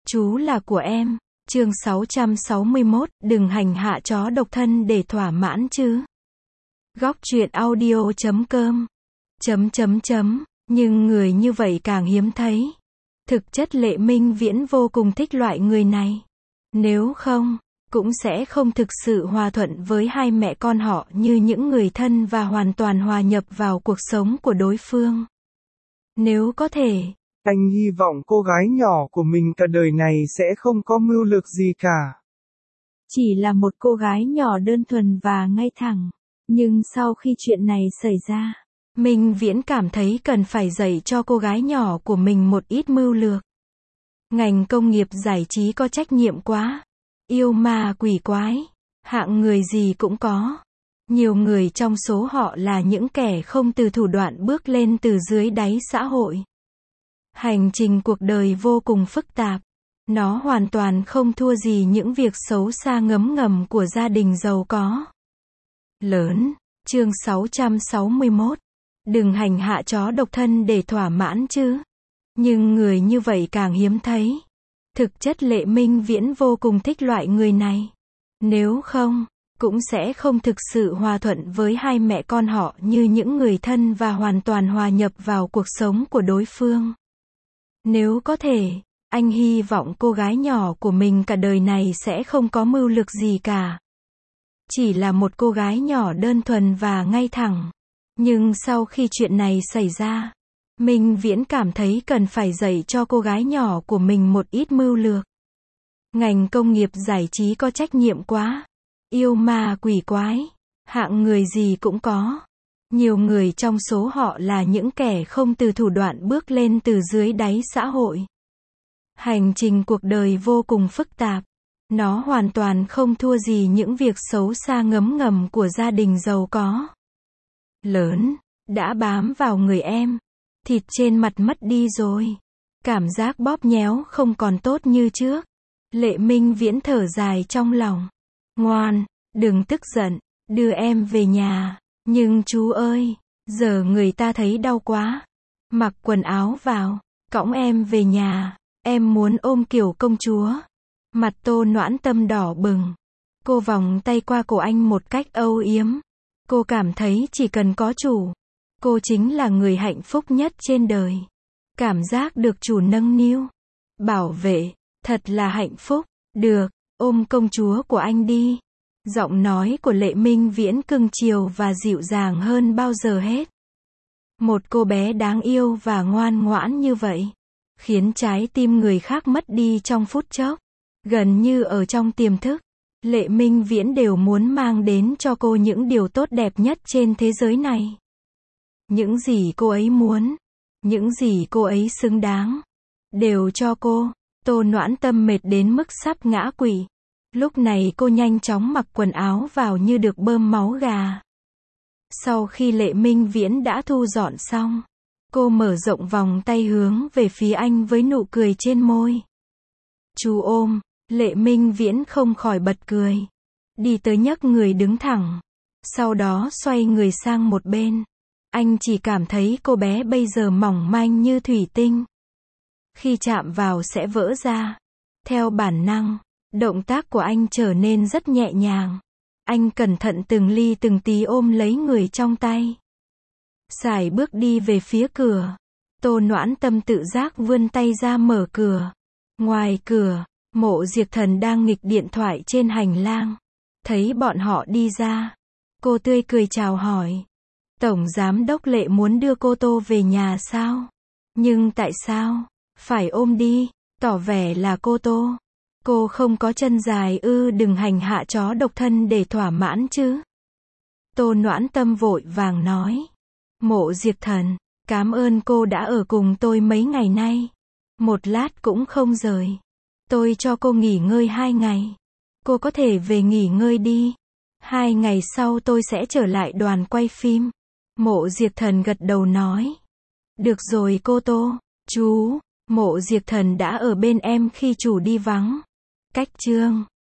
Chú là của em. Chương 661, đừng hành hạ chó độc thân để thỏa mãn chứ. Góc truyện audio.com. Nhưng người như vậy càng hiếm thấy. Thực chất Lệ Minh Viễn vô cùng thích loại người này. Nếu không, cũng sẽ không thực sự hòa thuận với hai mẹ con họ như những người thân và hoàn toàn hòa nhập vào cuộc sống của đối phương. Nếu có thể, anh hy vọng cô gái nhỏ của mình cả đời này sẽ không có mưu lược gì cả. Chỉ là một cô gái nhỏ đơn thuần và ngay thẳng. Nhưng sau khi chuyện này xảy ra, Minh Viễn cảm thấy cần phải dạy cho cô gái nhỏ của mình một ít mưu lược. Ngành công nghiệp giải trí có trách nhiệm quá. Yêu ma quỷ quái. Hạng người gì cũng có. Nhiều người trong số họ là những kẻ không từ thủ đoạn bước lên từ dưới đáy xã hội. Hành trình cuộc đời vô cùng phức tạp. Nó hoàn toàn không thua gì những việc xấu xa ngấm ngầm của gia đình giàu có. Lớn. Chương 661. Đừng hành hạ chó độc thân để thỏa mãn chứ. Nhưng người như vậy càng hiếm thấy. Thực chất Lệ Minh Viễn vô cùng thích loại người này. Nếu không, cũng sẽ không thực sự hòa thuận với hai mẹ con họ như những người thân và hoàn toàn hòa nhập vào cuộc sống của đối phương. Nếu có thể, anh hy vọng cô gái nhỏ của mình cả đời này sẽ không có mưu lược gì cả. Chỉ là một cô gái nhỏ đơn thuần và ngay thẳng. Nhưng sau khi chuyện này xảy ra, Minh Viễn cảm thấy cần phải dạy cho cô gái nhỏ của mình một ít mưu lược. Ngành công nghiệp giải trí có trách nhiệm quá. Yêu ma quỷ quái. Hạng người gì cũng có. Nhiều người trong số họ là những kẻ không từ thủ đoạn bước lên từ dưới đáy xã hội. Hành trình cuộc đời vô cùng phức tạp. Nó hoàn toàn không thua gì những việc xấu xa ngấm ngầm của gia đình giàu có. Lớn. Đã bám vào người em. Thịt trên mặt mất đi rồi. Cảm giác bóp nhéo không còn tốt như trước. Lệ Minh Viễn thở dài trong lòng. Ngoan, đừng tức giận, đưa em về nhà. Nhưng chú ơi, giờ người ta thấy đau quá. Mặc quần áo vào, cõng em về nhà. Em muốn ôm kiểu công chúa. Mặt Tô Noãn Tâm đỏ bừng. Cô vòng tay qua cổ anh một cách âu yếm. Cô cảm thấy chỉ cần có chủ, cô chính là người hạnh phúc nhất trên đời. Cảm giác được chủ nâng niu, bảo vệ, thật là hạnh phúc. Được, ôm công chúa của anh đi. Giọng nói của Lệ Minh Viễn cưng chiều và dịu dàng hơn bao giờ hết. Một cô bé đáng yêu và ngoan ngoãn như vậy, khiến trái tim người khác mất đi trong phút chốc. Gần như ở trong tiềm thức, Lệ Minh Viễn đều muốn mang đến cho cô những điều tốt đẹp nhất trên thế giới này. Những gì cô ấy muốn, những gì cô ấy xứng đáng, đều cho cô. Tô Noãn Tâm mệt đến mức sắp ngã quỵ. Lúc này cô nhanh chóng mặc quần áo vào như được bơm máu gà. Sau khi Lệ Minh Viễn đã thu dọn xong, cô mở rộng vòng tay hướng về phía anh với nụ cười trên môi. Chú ôm. Lệ Minh Viễn không khỏi bật cười. Đi tới nhấc người đứng thẳng. Sau đó xoay người sang một bên. Anh chỉ cảm thấy cô bé bây giờ mỏng manh như thủy tinh. Khi chạm vào sẽ vỡ ra. Theo bản năng, động tác của anh trở nên rất nhẹ nhàng. Anh cẩn thận từng ly từng tí ôm lấy người trong tay. Sải bước đi về phía cửa. Tô Noãn Tâm tự giác vươn tay ra mở cửa. Ngoài cửa, Mộ Diệp Thần đang nghịch điện thoại trên hành lang. Thấy bọn họ đi ra, cô tươi cười chào hỏi. Tổng giám đốc Lệ muốn đưa cô Tô về nhà sao? Nhưng tại sao? Phải ôm đi, tỏ vẻ là cô Tô. Cô không có chân dài ư? Đừng hành hạ chó độc thân để thỏa mãn chứ. Tô Noãn Tâm vội vàng nói. Mộ Diệp Thần, cảm ơn cô đã ở cùng tôi mấy ngày nay. Một lát cũng không rời. Tôi cho cô nghỉ ngơi 2 ngày. Cô có thể về nghỉ ngơi đi. 2 ngày sau tôi sẽ trở lại đoàn quay phim. Mộ Diệp Thần gật đầu nói. Được rồi cô Tô. Chú, Mộ Diệp Thần đã ở bên em khi chủ đi vắng. Cách chương